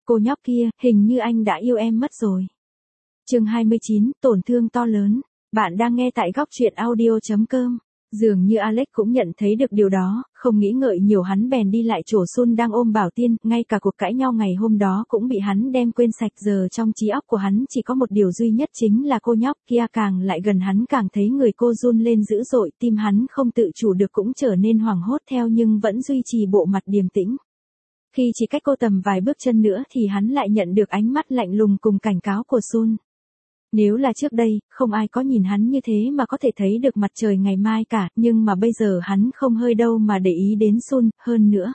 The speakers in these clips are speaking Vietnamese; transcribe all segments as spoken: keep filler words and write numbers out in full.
Cô nhóc kia, hình như anh đã yêu em mất rồi. Chương hai mươi chín, tổn thương to lớn. Bạn đang nghe tại góc truyện audio chấm com. Dường như Alex cũng nhận thấy được điều đó, không nghĩ ngợi nhiều hắn bèn đi lại chỗ Sun đang ôm Bảo Tiên, ngay cả cuộc cãi nhau ngày hôm đó cũng bị hắn đem quên sạch, giờ trong trí óc của hắn chỉ có một điều duy nhất chính là cô nhóc kia. Càng lại gần hắn càng thấy người cô run lên dữ dội, tim hắn không tự chủ được cũng trở nên hoảng hốt theo nhưng vẫn duy trì bộ mặt điềm tĩnh. Khi chỉ cách cô tầm vài bước chân nữa thì hắn lại nhận được ánh mắt lạnh lùng cùng cảnh cáo của Sun. Nếu là trước đây, không ai có nhìn hắn như thế mà có thể thấy được mặt trời ngày mai cả, nhưng mà bây giờ hắn không hơi đâu mà để ý đến Sun, hơn nữa.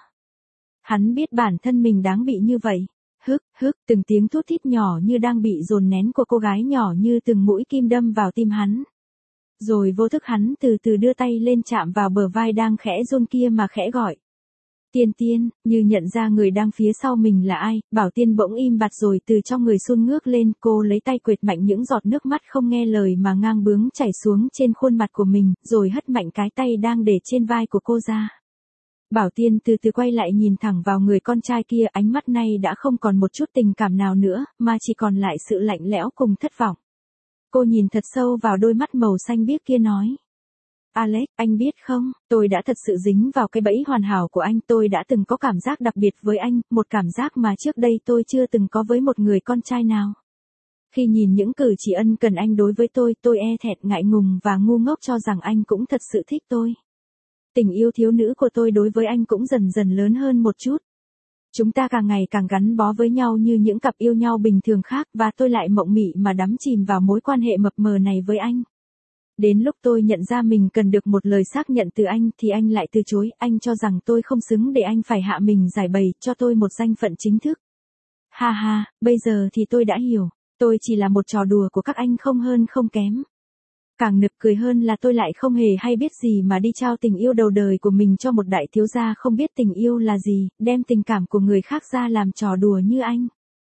Hắn biết bản thân mình đáng bị như vậy. Hức, hức, từng tiếng thút thít nhỏ như đang bị dồn nén của cô gái nhỏ như từng mũi kim đâm vào tim hắn. Rồi vô thức hắn từ từ đưa tay lên chạm vào bờ vai đang khẽ run kia mà khẽ gọi. Tiên Tiên, như nhận ra người đang phía sau mình là ai, Bảo Tiên bỗng im bặt rồi từ trong người Sun ngước lên, cô lấy tay quệt mạnh những giọt nước mắt không nghe lời mà ngang bướng chảy xuống trên khuôn mặt của mình, rồi hất mạnh cái tay đang để trên vai của cô ra. Bảo Tiên từ từ quay lại nhìn thẳng vào người con trai kia, ánh mắt này đã không còn một chút tình cảm nào nữa, mà chỉ còn lại sự lạnh lẽo cùng thất vọng. Cô nhìn thật sâu vào đôi mắt màu xanh biếc kia nói. Alex, anh biết không, tôi đã thật sự dính vào cái bẫy hoàn hảo của anh, tôi đã từng có cảm giác đặc biệt với anh, một cảm giác mà trước đây tôi chưa từng có với một người con trai nào. Khi nhìn những cử chỉ ân cần anh đối với tôi, tôi e thẹn ngại ngùng và ngu ngốc cho rằng anh cũng thật sự thích tôi. Tình yêu thiếu nữ của tôi đối với anh cũng dần dần lớn hơn một chút. Chúng ta càng ngày càng gắn bó với nhau như những cặp yêu nhau bình thường khác và tôi lại mộng mị mà đắm chìm vào mối quan hệ mập mờ này với anh. Đến lúc tôi nhận ra mình cần được một lời xác nhận từ anh thì anh lại từ chối, anh cho rằng tôi không xứng để anh phải hạ mình giải bày cho tôi một danh phận chính thức. Ha ha, bây giờ thì tôi đã hiểu, tôi chỉ là một trò đùa của các anh không hơn không kém. Càng nực cười hơn là tôi lại không hề hay biết gì mà đi trao tình yêu đầu đời của mình cho một đại thiếu gia không biết tình yêu là gì, đem tình cảm của người khác ra làm trò đùa như anh.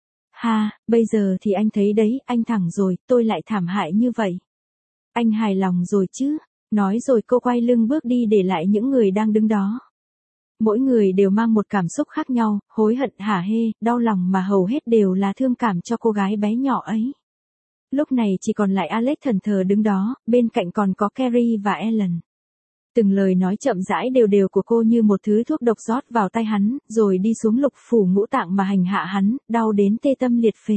Ha, bây giờ thì anh thấy đấy, anh thẳng rồi, tôi lại thảm hại như vậy. Anh hài lòng rồi chứ, nói rồi cô quay lưng bước đi để lại những người đang đứng đó. Mỗi người đều mang một cảm xúc khác nhau, hối hận hả hê, đau lòng mà hầu hết đều là thương cảm cho cô gái bé nhỏ ấy. Lúc này chỉ còn lại Alex thẫn thờ đứng đó, bên cạnh còn có Carrie và Ellen. Từng lời nói chậm rãi đều đều của cô như một thứ thuốc độc rót vào tay hắn, rồi đi xuống lục phủ ngũ tạng mà hành hạ hắn, đau đến tê tâm liệt phế.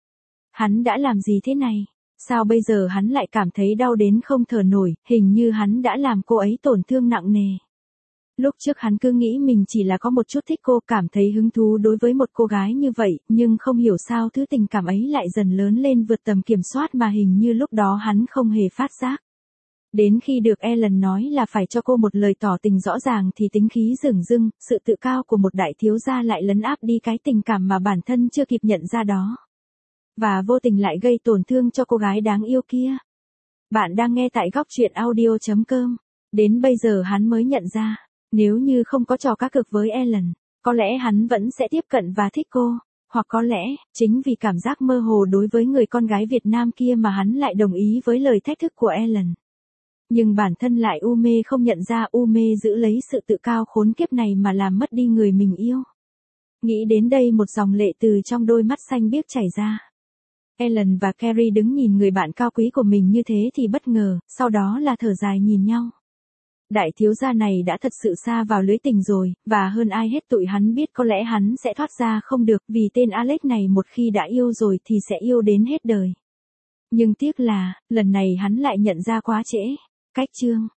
Hắn đã làm gì thế này? Sao bây giờ hắn lại cảm thấy đau đến không thở nổi, hình như hắn đã làm cô ấy tổn thương nặng nề. Lúc trước hắn cứ nghĩ mình chỉ là có một chút thích cô, cảm thấy hứng thú đối với một cô gái như vậy, nhưng không hiểu sao thứ tình cảm ấy lại dần lớn lên vượt tầm kiểm soát mà hình như lúc đó hắn không hề phát giác. Đến khi được Ellen nói là phải cho cô một lời tỏ tình rõ ràng thì tính khí dửng dưng, sự tự cao của một đại thiếu gia lại lấn áp đi cái tình cảm mà bản thân chưa kịp nhận ra đó. Và vô tình lại gây tổn thương cho cô gái đáng yêu kia. Bạn đang nghe tại góc truyện audio chấm com. Đến bây giờ hắn mới nhận ra, nếu như không có trò cá cược với Ellen, có lẽ hắn vẫn sẽ tiếp cận và thích cô. Hoặc có lẽ, chính vì cảm giác mơ hồ đối với người con gái Việt Nam kia mà hắn lại đồng ý với lời thách thức của Ellen. Nhưng bản thân lại u mê không nhận ra, u mê giữ lấy sự tự cao khốn kiếp này mà làm mất đi người mình yêu. Nghĩ đến đây một dòng lệ từ trong đôi mắt xanh biếc chảy ra. Ellen và Carrie đứng nhìn người bạn cao quý của mình như thế thì bất ngờ, sau đó là thở dài nhìn nhau. Đại thiếu gia này đã thật sự sa vào lưới tình rồi, và hơn ai hết tụi hắn biết có lẽ hắn sẽ thoát ra không được, vì tên Alex này một khi đã yêu rồi thì sẽ yêu đến hết đời. Nhưng tiếc là, lần này hắn lại nhận ra quá trễ. Cách chương